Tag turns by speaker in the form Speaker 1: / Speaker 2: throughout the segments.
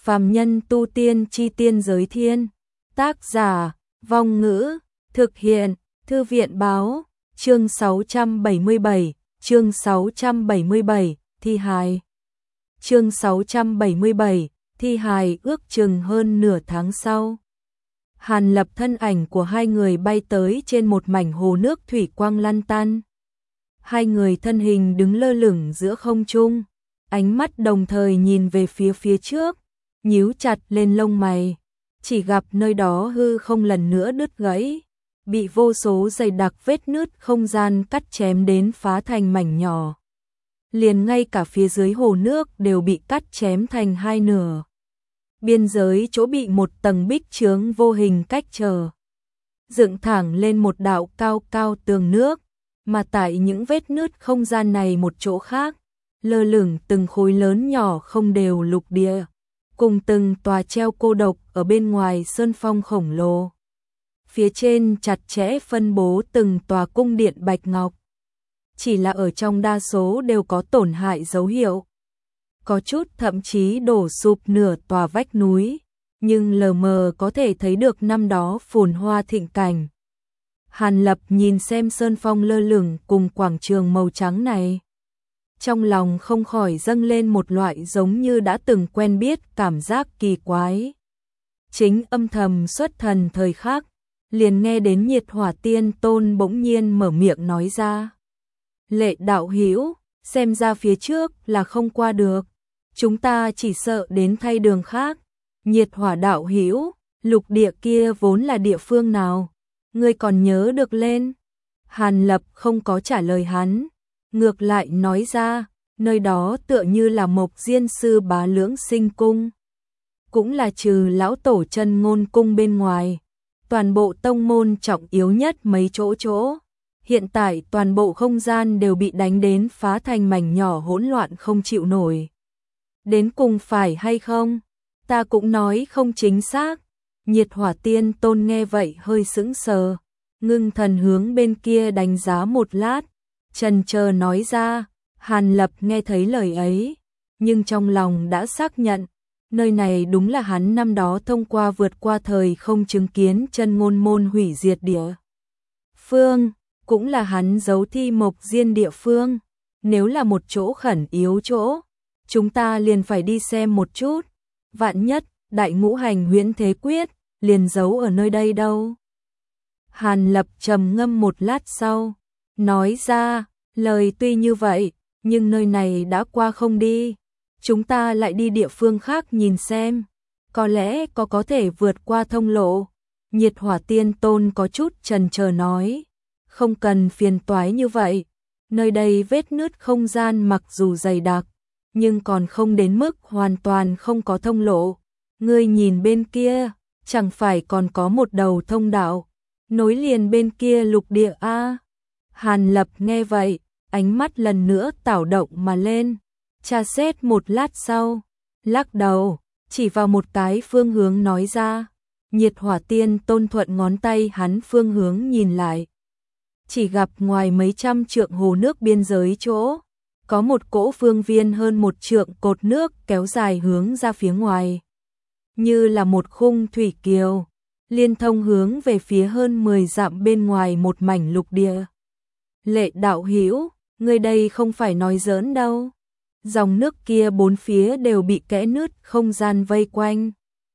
Speaker 1: Phàm nhân tu tiên chi tiên giới thiên. Tác giả, Vong Ngữ, thực hiện, Thư viện báo, chương 677, thi hài. Chương 677, thi hài ước chừng hơn nửa tháng sau. Hàn Lập thân ảnh của hai người bay tới trên một mảnh hồ nước thủy quang lăn tăn. Hai người thân hình đứng lơ lửng giữa không trung, ánh mắt đồng thời nhìn về phía trước, nhíu chặt lên lông mày, chỉ gặp nơi đó hư không lần nữa đứt gãy, bị vô số dày đặc vết nứt không gian cắt chém đến phá thành mảnh nhỏ. Liền ngay cả phía dưới hồ nước đều bị cắt chém thành hai nửa. Biên giới chỗ bị một tầng bích chướng vô hình cách trở, dựng thẳng lên một đạo cao cao tường nước, mà tại những vết nứt không gian này một chỗ khác, lơ lửng từng khối lớn nhỏ không đều lục địa, cùng từng tòa treo cô độc ở bên ngoài sơn phong khổng lồ. Phía trên chặt chẽ phân bố từng tòa cung điện bạch ngọc, chỉ là ở trong đa số đều có tổn hại dấu hiệu. Có chút thậm chí đổ sụp nửa tòa vách núi, nhưng lờ mờ có thể thấy được năm đó phồn hoa thịnh cảnh. Hàn Lập nhìn xem sơn phong lơ lửng cùng quảng trường màu trắng này, trong lòng không khỏi dâng lên một loại giống như đã từng quen biết cảm giác kỳ quái. Chính âm thầm xuất thần thời khắc, liền nghe đến Nhiệt Hỏa Tiên Tôn bỗng nhiên mở miệng nói ra: "Lệ đạo hữu, xem ra phía trước là không qua được, chúng ta chỉ sợ đến thay đường khác. Nhiệt Hỏa đạo hữu, lục địa kia vốn là địa phương nào, ngươi còn nhớ được lên?" Hàn Lập không có trả lời hắn, ngược lại nói ra, nơi đó tựa như là Mộc Diên Sư Bá Lưỡng Sinh Cung, cũng là trừ lão tổ Chân Ngôn Cung bên ngoài, toàn bộ tông môn trọng yếu nhất mấy chỗ. Hiện tại toàn bộ không gian đều bị đánh đến phá thành mảnh nhỏ hỗn loạn không chịu nổi. Đến cùng phải hay không? Ta cũng nói không chính xác. Nhiệt Hỏa Tiên Tôn nghe vậy hơi sững sờ, ngưng thần hướng bên kia đánh giá một lát, chần chờ nói ra. Hàn Lập nghe thấy lời ấy, nhưng trong lòng đã xác nhận, nơi này đúng là hắn năm đó thông qua vượt qua thời không chứng kiến Chân Ngôn môn hủy diệt địa phương, cũng là hắn giấu thi Mộc Diên địa phương. Nếu là một chỗ khẩn yếu chỗ, chúng ta liền phải đi xem một chút, vạn nhất Đại Ngũ Hành Huyễn Thế Quyết liền giấu ở nơi đây đâu. Hàn Lập trầm ngâm một lát sau, nói ra, lời tuy như vậy, nhưng nơi này đã qua không đi, chúng ta lại đi địa phương khác nhìn xem, có lẽ có thể vượt qua thông lộ. Nhiệt Hỏa Tiên Tôn có chút chần chờ nói, không cần phiền toái như vậy, nơi đây vết nứt không gian mặc dù dày đặc, nhưng còn không đến mức hoàn toàn không có thông lộ. Ngươi nhìn bên kia, chẳng phải còn có một đầu thông đạo, nối liền bên kia lục địa a? Hàn Lập nghe vậy, ánh mắt lần nữa tảo động mà lên, tra xét một lát sau, lắc đầu, chỉ vào một cái phương hướng nói ra. Nhiệt Hỏa Tiên Tôn thuận ngón tay hắn phương hướng nhìn lại, chỉ gặp ngoài mấy trăm trượng hồ nước biên giới chỗ, có một cỗ phương viên hơn một trượng cột nước kéo dài hướng ra phía ngoài, như là một khung thủy kiều, liên thông hướng về phía hơn 10 dặm bên ngoài một mảnh lục địa. Lệ đạo hữu, người đây không phải nói giỡn đâu. Dòng nước kia bốn phía đều bị kẽ nứt không gian vây quanh,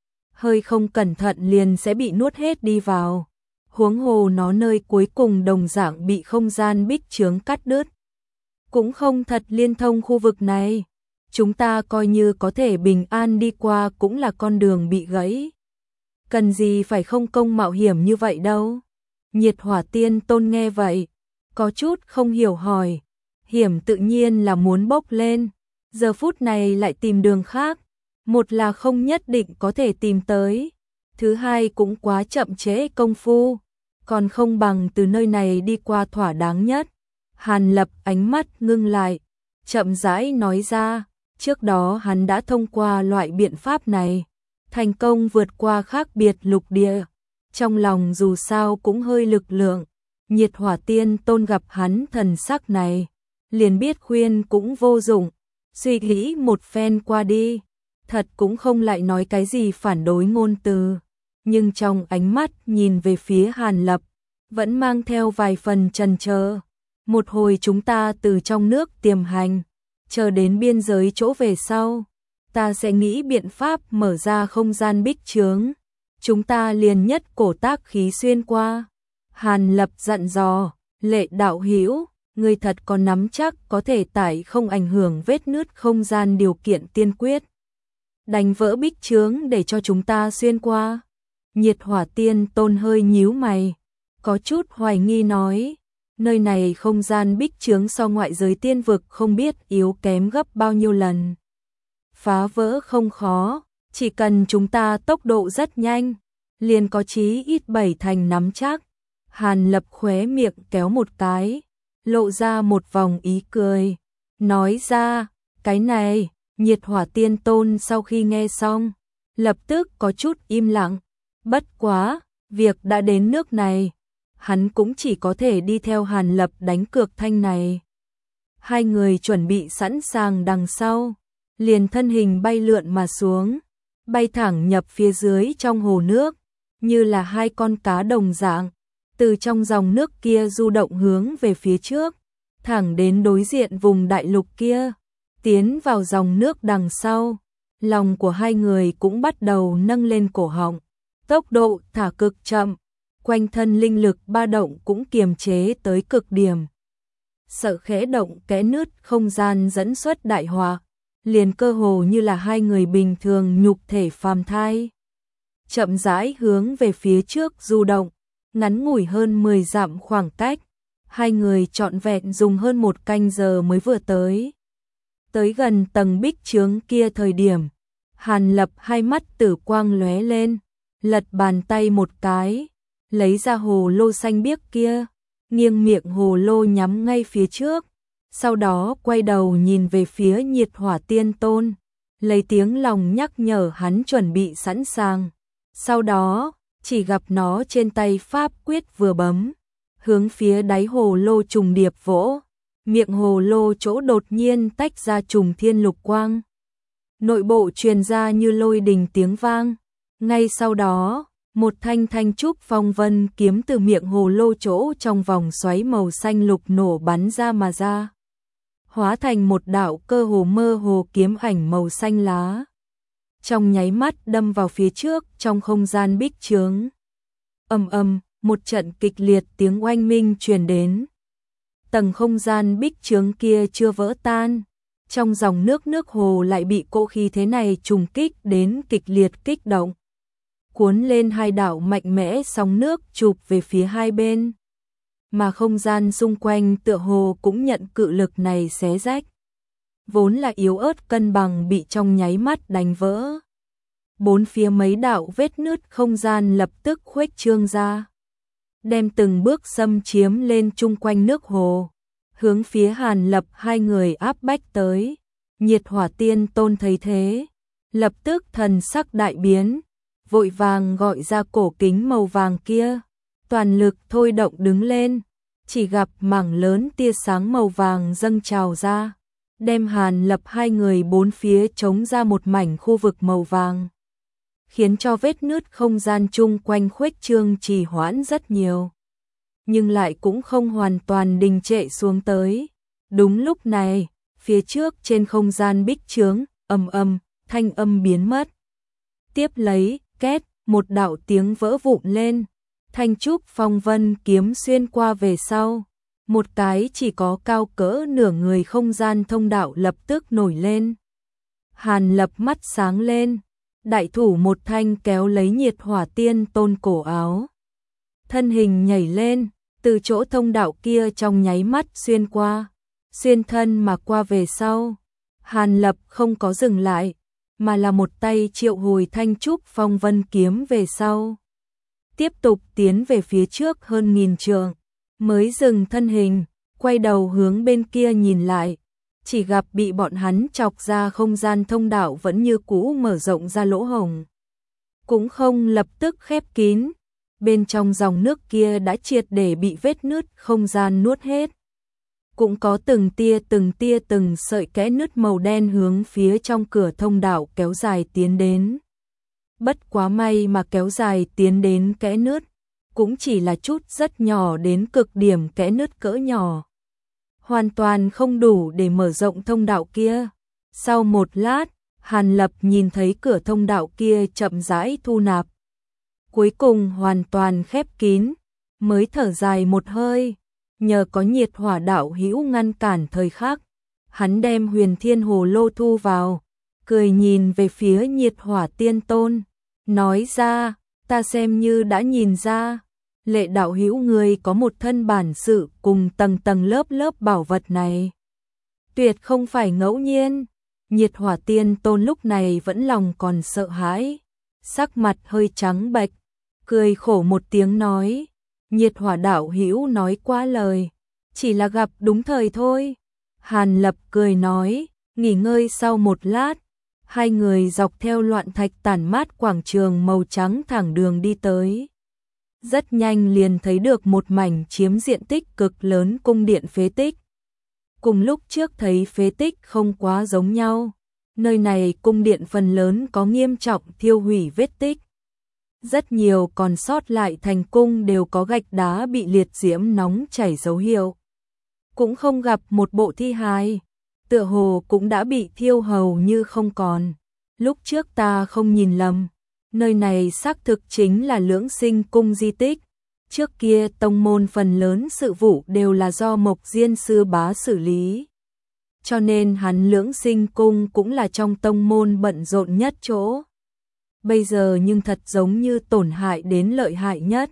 Speaker 1: hơi không cẩn thận liền sẽ bị nuốt hết đi vào. Huống hồ nó nơi cuối cùng đồng dạng bị không gian bích chướng cắt đứt, cũng không thật liên thông khu vực này. Chúng ta coi như có thể bình an đi qua cũng là con đường bị gãy. Cần gì phải không công mạo hiểm như vậy đâu. Nhiệt Hỏa Tiên Tôn nghe vậy, có chút không hiểu hỏi, hiểm tự nhiên là muốn bốc lên, giờ phút này lại tìm đường khác, một là không nhất định có thể tìm tới, thứ hai cũng quá chậm trễ công phu, còn không bằng từ nơi này đi qua thỏa đáng nhất. Hàn Lập ánh mắt ngưng lại, chậm rãi nói ra, trước đó hắn đã thông qua loại biện pháp này, thành công vượt qua khác biệt lục địa, trong lòng dù sao cũng hơi lực lượng. Nhiệt Hỏa Tiên Tôn gặp hắn thần sắc này, liền biết khuyên cũng vô dụng, suy nghĩ một phen qua đi, thật cũng không lại nói cái gì phản đối ngôn từ, nhưng trong ánh mắt nhìn về phía Hàn Lập, vẫn mang theo vài phần chần chờ. Một hồi chúng ta từ trong nước tiềm hành, chờ đến biên giới chỗ về sau, ta sẽ nghĩ biện pháp mở ra không gian bích chướng, chúng ta liền nhất cổ tác khí xuyên qua. Hàn Lập dặn dò, Lệ đạo hữu, người thật có nắm chắc có thể tại không ảnh hưởng vết nứt không gian điều kiện tiên quyết đánh vỡ bích chướng để cho chúng ta xuyên qua. Nhiệt Hỏa Tiên Tôn hơi nhíu mày, có chút hoài nghi nói, nơi này không gian bích chướng so ngoại giới tiên vực không biết yếu kém gấp bao nhiêu lần. Phá vỡ không khó, chỉ cần chúng ta tốc độ rất nhanh, liền có chí ít 7 thành nắm chắc. Hàn Lập khóe miệng kéo một cái, lộ ra một vòng ý cười, nói ra, cái này. Nhiệt Hỏa Tiên Tôn sau khi nghe xong, lập tức có chút im lặng, bất quá, việc đã đến nước này, hắn cũng chỉ có thể đi theo Hàn Lập đánh cược thanh này. Hai người chuẩn bị sẵn sàng đằng sau, liền thân hình bay lượn mà xuống, bay thẳng nhập phía dưới trong hồ nước, như là hai con cá đồng dạng, từ trong dòng nước kia du động hướng về phía trước, thẳng đến đối diện vùng đại lục kia. Tiến vào dòng nước đằng sau, lòng của hai người cũng bắt đầu nâng lên cổ họng, tốc độ thả cực chậm, quanh thân linh lực ba động cũng kiềm chế tới cực điểm. Sợ khẽ động kẽ nứt không gian dẫn xuất đại họa, liền cơ hồ như là hai người bình thường nhục thể phàm thai. Chậm rãi hướng về phía trước du động, ngắn ngủi hơn 10 dặm khoảng cách, hai người trọn vẹn dùng hơn 1 canh giờ mới vừa tới. Tới gần tầng bích chướng kia thời điểm, Hàn Lập hai mắt tử quang lóe lên, lật bàn tay một cái, lấy ra hồ lô xanh biếc kia, nghiêng miệng hồ lô nhắm ngay phía trước, sau đó quay đầu nhìn về phía Nhiệt Hỏa Tiên Tôn, lấy tiếng lòng nhắc nhở hắn chuẩn bị sẵn sàng. Sau đó, chỉ gặp nó trên tay pháp quyết vừa bấm, hướng phía đáy hồ lô trùng điệp vỗ. Miệng hồ lô chỗ đột nhiên tách ra trùng thiên lục quang. Nội bộ truyền ra như lôi đình tiếng vang. Ngay sau đó, một thanh thanh trúc phong vân kiếm từ miệng hồ lô chỗ trong vòng xoáy màu xanh lục nổ bắn ra mà ra. Hóa thành một đạo cơ hồ mơ hồ kiếm ảnh màu xanh lá. Trong nháy mắt đâm vào phía trước trong không gian bích chướng. Ầm ầm, một trận kịch liệt tiếng oanh minh truyền đến. Tầng không gian bích chướng kia chưa vỡ tan, trong dòng nước hồ lại bị cỗ khí thế này trùng kích đến kịch liệt kích động. Cuốn lên hai đạo mạnh mẽ sóng nước chụp về phía hai bên, mà không gian xung quanh tựa hồ cũng nhận cự lực này xé rách. Vốn là yếu ớt cân bằng bị trong nháy mắt đánh vỡ. Bốn phía mấy đạo vết nứt không gian lập tức khuếch trương ra, đem từng bước xâm chiếm lên chung quanh nước hồ, hướng phía Hàn Lập hai người áp bách tới. Nhiệt Hỏa Tiên Tôn thấy thế, lập tức thần sắc đại biến, vội vàng gọi ra cổ kính màu vàng kia, toàn lực thôi động đứng lên, chỉ gặp mảng lớn tia sáng màu vàng dâng trào ra, đem Hàn Lập hai người bốn phía chống ra một mảnh khu vực màu vàng, khiến cho vết nứt không gian chung quanh khuếch trương trì hoãn rất nhiều, nhưng lại cũng không hoàn toàn đình trệ xuống tới. Đúng lúc này, phía trước trên không gian bích chướng, ầm ầm, thanh âm biến mất. Tiếp lấy, két, một đạo tiếng vỡ vụn lên, thanh trúc phong vân kiếm xuyên qua về sau, một cái chỉ có cao cỡ nửa người không gian thông đạo lập tức nổi lên. Hàn Lập mắt sáng lên, đại thủ một thanh kéo lấy Nhiệt Hỏa Tiên Tôn cổ áo. Thân hình nhảy lên, từ chỗ thông đạo kia trong nháy mắt xuyên qua, xuyên thân mà qua về sau. Hàn Lập không có dừng lại, mà là một tay triệu hồi thanh trúc phong vân kiếm về sau. Tiếp tục tiến về phía trước hơn 1000 trượng, mới dừng thân hình, quay đầu hướng bên kia nhìn lại, chỉ gặp bị bọn hắn chọc ra không gian thông đạo vẫn như cũ mở rộng ra lỗ hổng, cũng không lập tức khép kín. Bên trong dòng nước kia đã triệt để bị vết nứt không gian nuốt hết. cũng có từng tia từng sợi kẽ nứt màu đen hướng phía trong cửa thông đạo kéo dài tiến đến. Bất quá may mà kéo dài tiến đến kẽ nứt, cũng chỉ là chút rất nhỏ đến cực điểm kẽ nứt cỡ nhỏ. Hoàn toàn không đủ để mở rộng thông đạo kia. Sau một lát, Hàn Lập nhìn thấy cửa thông đạo kia chậm rãi thu nạp. Cuối cùng hoàn toàn khép kín, mới thở dài một hơi. Nhờ có Nhiệt Hỏa đạo hữu ngăn cản thời khắc, hắn đem Huyền Thiên Hồ Lô thu vào, cười nhìn về phía Nhiệt Hỏa Tiên Tôn, nói ra, ta xem như đã nhìn ra, Lệ đạo hữu người có một thân bản sự cùng tầng tầng lớp lớp bảo vật này. Tuyệt không phải ngẫu nhiên. Nhiệt Hỏa Tiên Tôn lúc này vẫn lòng còn sợ hãi, sắc mặt hơi trắng bệch, cười khổ một tiếng nói, Nhiệt Hỏa đạo hữu nói quá lời, chỉ là gặp đúng thời thôi. Hàn Lập cười nói, nghỉ ngơi sau một lát, hai người dọc theo loạn thạch tản mát quảng trường màu trắng thẳng đường đi tới. Rất nhanh liền thấy được một mảnh chiếm diện tích cực lớn cung điện phế tích. Cùng lúc trước thấy phế tích không quá giống nhau, nơi này cung điện phần lớn có nghiêm trọng thiêu hủy vết tích. Rất nhiều còn sót lại thành cung đều có gạch đá bị liệt diễm nóng chảy dấu hiệu. Cũng không gặp một bộ thi hài, tựa hồ cũng đã bị thiêu hầu như không còn. Lúc trước ta không nhìn lầm, nơi này xác thực chính là Lưỡng Sinh cung di tích. Trước kia tông môn phần lớn sự vụ đều là do Mộc Diên sư bá xử lý. Cho nên hắn Lưỡng Sinh cung cũng là trong tông môn bận rộn nhất chỗ. Bây giờ nhưng thật giống như tổn hại đến lợi hại nhất.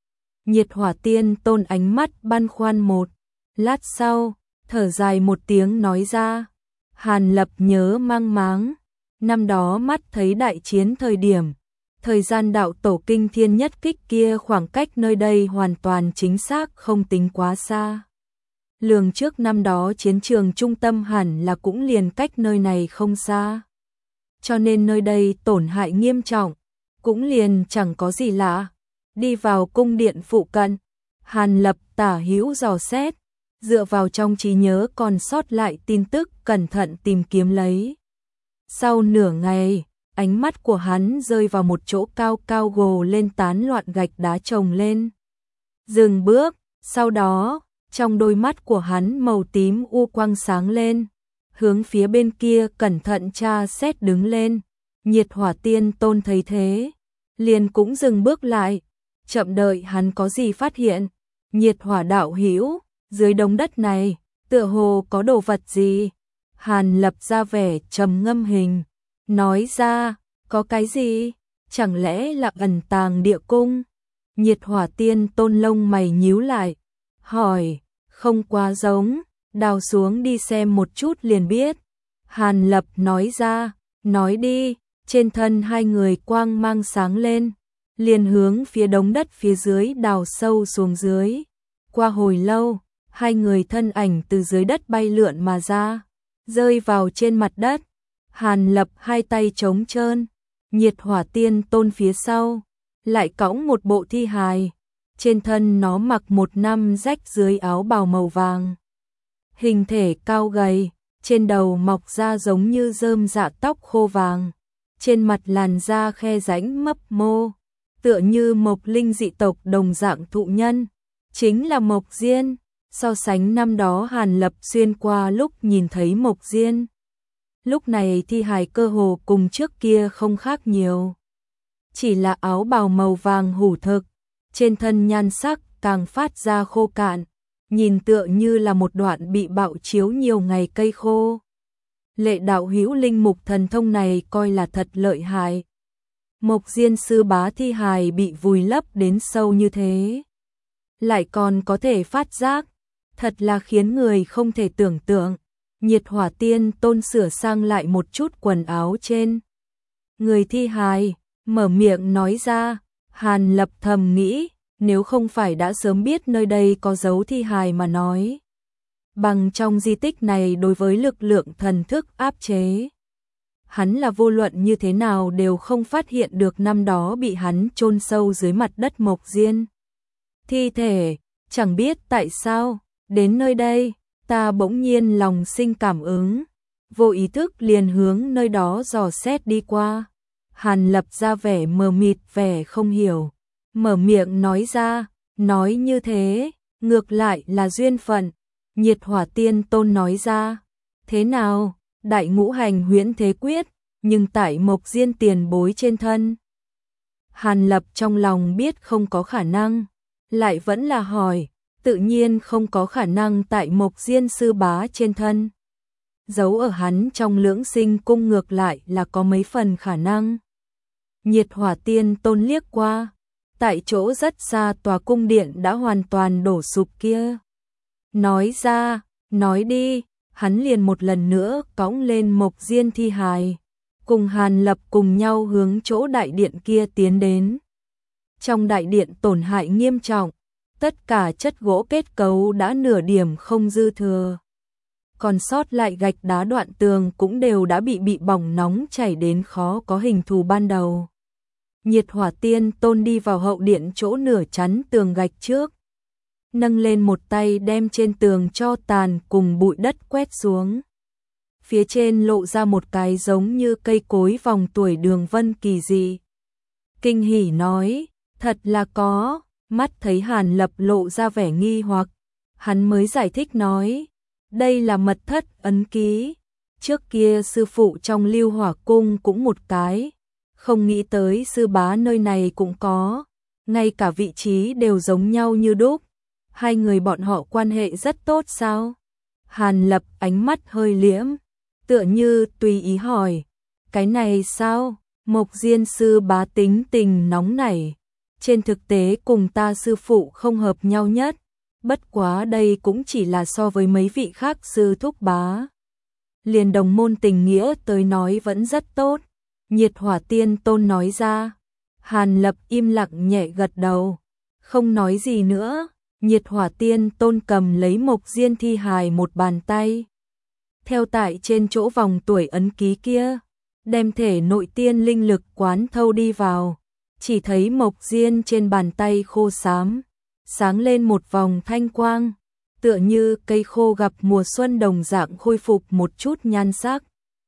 Speaker 1: Nhiệt Hỏa Tiên Tôn ánh mắt băn khoăn một lát sau, thở dài một tiếng nói ra. Hàn Lập nhớ mang máng, năm đó mắt thấy đại chiến thời điểm, thời gian đạo tổ kinh thiên nhất kích kia khoảng cách nơi đây hoàn toàn chính xác không tính quá xa. Lường trước năm đó chiến trường trung tâm hẳn là cũng liền cách nơi này không xa. Cho nên nơi đây tổn hại nghiêm trọng, cũng liền chẳng có gì lạ. Đi vào cung điện phụ cận, Hàn Lập tả hữu dò xét, dựa vào trong trí nhớ còn sót lại tin tức cẩn thận tìm kiếm lấy. Sau nửa ngày, ánh mắt của hắn rơi vào một chỗ cao cao gồ lên tán loạn gạch đá chồng lên. Dừng bước, sau đó, trong đôi mắt của hắn màu tím u quang sáng lên, hướng phía bên kia cẩn thận tra xét đứng lên. Nhiệt Hỏa Tiên Tôn thấy thế, liền cũng dừng bước lại, chậm đợi hắn có gì phát hiện. Nhiệt Hỏa đạo hữu, dưới đống đất này, tựa hồ có đồ vật gì? Hàn Lập ra vẻ trầm ngâm hình, nói ra, có cái gì? Chẳng lẽ là ẩn tàng địa cung? Nhiệt Hỏa Tiên Tôn lông mày nhíu lại, hỏi, không quá giống, đào xuống đi xem một chút liền biết. Hàn Lập nói ra, nói đi. Trên thân hai người quang mang sáng lên, liền hướng phía đống đất phía dưới đào sâu xuống dưới. Qua hồi lâu, hai người thân ảnh từ dưới đất bay lượn mà ra, rơi vào trên mặt đất. Hàn Lập hai tay trống trơn, Nhiệt Hỏa Tiên Tôn phía sau, lại cõng một bộ thi hài. Trên thân nó mặc một năm rách dưới áo bào màu vàng. Hình thể cao gầy, trên đầu mọc ra giống như rơm rạ tóc khô vàng. Trên mặt làn da khe rãnh mấp mô, tựa như Mộc Linh dị tộc đồng dạng thụ nhân, chính là Mộc Diên. So sánh năm đó Hàn Lập xuyên qua lúc nhìn thấy Mộc Diên, lúc này thi hài cơ hồ cùng trước kia không khác nhiều. Chỉ là áo bào màu vàng hủ thực, trên thân nhan sắc càng phát ra khô cạn, nhìn tựa như là một đoạn bị bạo chiếu nhiều ngày cây khô. Lệ đạo hữu linh mục thần thông này coi là thật lợi hại. Mộc Diên sư bá thi hài bị vùi lấp đến sâu như thế, lại còn có thể phát giác, thật là khiến người không thể tưởng tượng. Nhiệt Hỏa Tiên Tôn sửa sang lại một chút quần áo trên người thi hài, mở miệng nói ra. Hàn Lập thầm nghĩ, nếu không phải đã sớm biết nơi đây có dấu thi hài mà nói, bằng trong di tích này đối với lực lượng thần thức áp chế, hắn là vô luận như thế nào đều không phát hiện được năm đó bị hắn chôn sâu dưới mặt đất Mộc Diên thi thể. Chẳng biết tại sao, đến nơi đây, ta bỗng nhiên lòng sinh cảm ứng, vô ý thức liền hướng nơi đó dò xét đi qua. Hàn Lập ra vẻ mờ mịt, vẻ không hiểu, mở miệng nói ra, nói như thế, ngược lại là duyên phận. Nhiệt Hỏa Tiên Tôn nói ra, thế nào, đại ngũ hành huyễn thế quyết, nhưng tại Mộc Diên tiền bối trên thân. Hàn Lập trong lòng biết không có khả năng, lại vẫn là hỏi, tự nhiên không có khả năng tại Mộc Diên sư bá trên thân. Giấu ở hắn trong Lưỡng Sinh cung ngược lại là có mấy phần khả năng. Nhiệt Hỏa Tiên Tôn liếc qua, tại chỗ rất xa tòa cung điện đã hoàn toàn đổ sụp kia. Nói ra, nói đi, hắn liền một lần nữa cõng lên Mộc Diên thi hài, cùng Hàn Lập cùng nhau hướng chỗ đại điện kia tiến đến. Trong đại điện tổn hại nghiêm trọng, tất cả chất gỗ kết cấu đã nửa điểm không dư thừa. Còn sót lại gạch đá đoạn tường cũng đều đã bị bỏng nóng chảy đến khó có hình thù ban đầu. Nhiệt Hỏa Tiên Tôn đi vào hậu điện chỗ nửa chắn tường gạch trước, nâng lên một tay đem trên tường tro tàn cùng bụi đất quét xuống. Phía trên lộ ra một cái giống như cây cối vòng tuổi đường vân kỳ dị. Kinh hỉ nói, thật là có. Mắt thấy Hàn Lập lộ ra vẻ nghi hoặc, hắn mới giải thích nói, đây là mật thất ấn ký, trước kia sư phụ trong Lưu Hỏa cung cũng một cái, không nghĩ tới sư bá nơi này cũng có, ngay cả vị trí đều giống nhau như đúc. Hai người bọn họ quan hệ rất tốt sao? Hàn Lập ánh mắt hơi liễm, tựa như tùy ý hỏi, cái này sao? Mộc Diên sư bá tính tình nóng nảy, trên thực tế cùng ta sư phụ không hợp nhau nhất, bất quá đây cũng chỉ là so với mấy vị khác sư thúc bá. Liền đồng môn tình nghĩa tới nói vẫn rất tốt. Nhiệt Hỏa Tiên Tôn nói ra. Hàn Lập im lặng nhẹ gật đầu, không nói gì nữa. Nhiệt Hỏa Tiên Tôn cầm lấy Mộc Diên thi hài một bàn tay, theo tại trên chỗ vòng tuổi ấn ký kia, đem thể nội tiên linh lực quán thâu đi vào. Chỉ thấy Mộc Diên trên bàn tay khô xám, sáng lên một vòng thanh quang, tựa như cây khô gặp mùa xuân đồng dạng khôi phục một chút nhan sắc.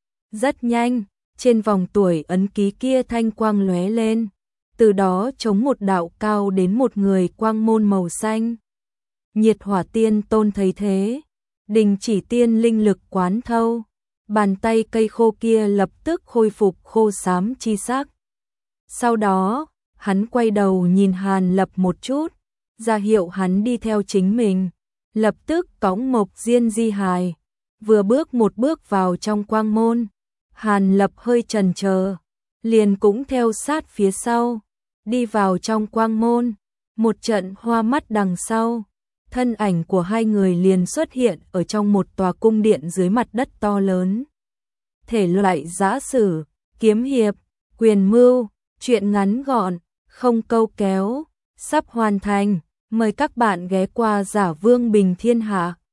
Speaker 1: Rất nhanh, trên vòng tuổi ấn ký kia thanh quang lóe lên, từ đó chống một đạo cao đến một người quang môn màu xanh. Nhiệt Hỏa Tiên Tôn thấy thế, đình chỉ tiên linh lực quán thâu, bàn tay cây khô kia lập tức khôi phục khô xám chi sắc. Sau đó, hắn quay đầu nhìn Hàn Lập một chút, ra hiệu hắn đi theo chính mình, lập tức cõng Mộc Diên di hài, vừa bước một bước vào trong quang môn. Hàn Lập hơi chần chờ, liền cũng theo sát phía sau, đi vào trong quang môn, một trận hoa mắt đằng sau, thân ảnh của hai người liền xuất hiện ở trong một tòa cung điện dưới mặt đất to lớn. Thể loại giã sử, kiếm hiệp, quyền mưu, truyện ngắn gọn, không câu kéo, sắp hoàn thành, mời các bạn ghé qua Giả Vương Bình Thiên Hạ.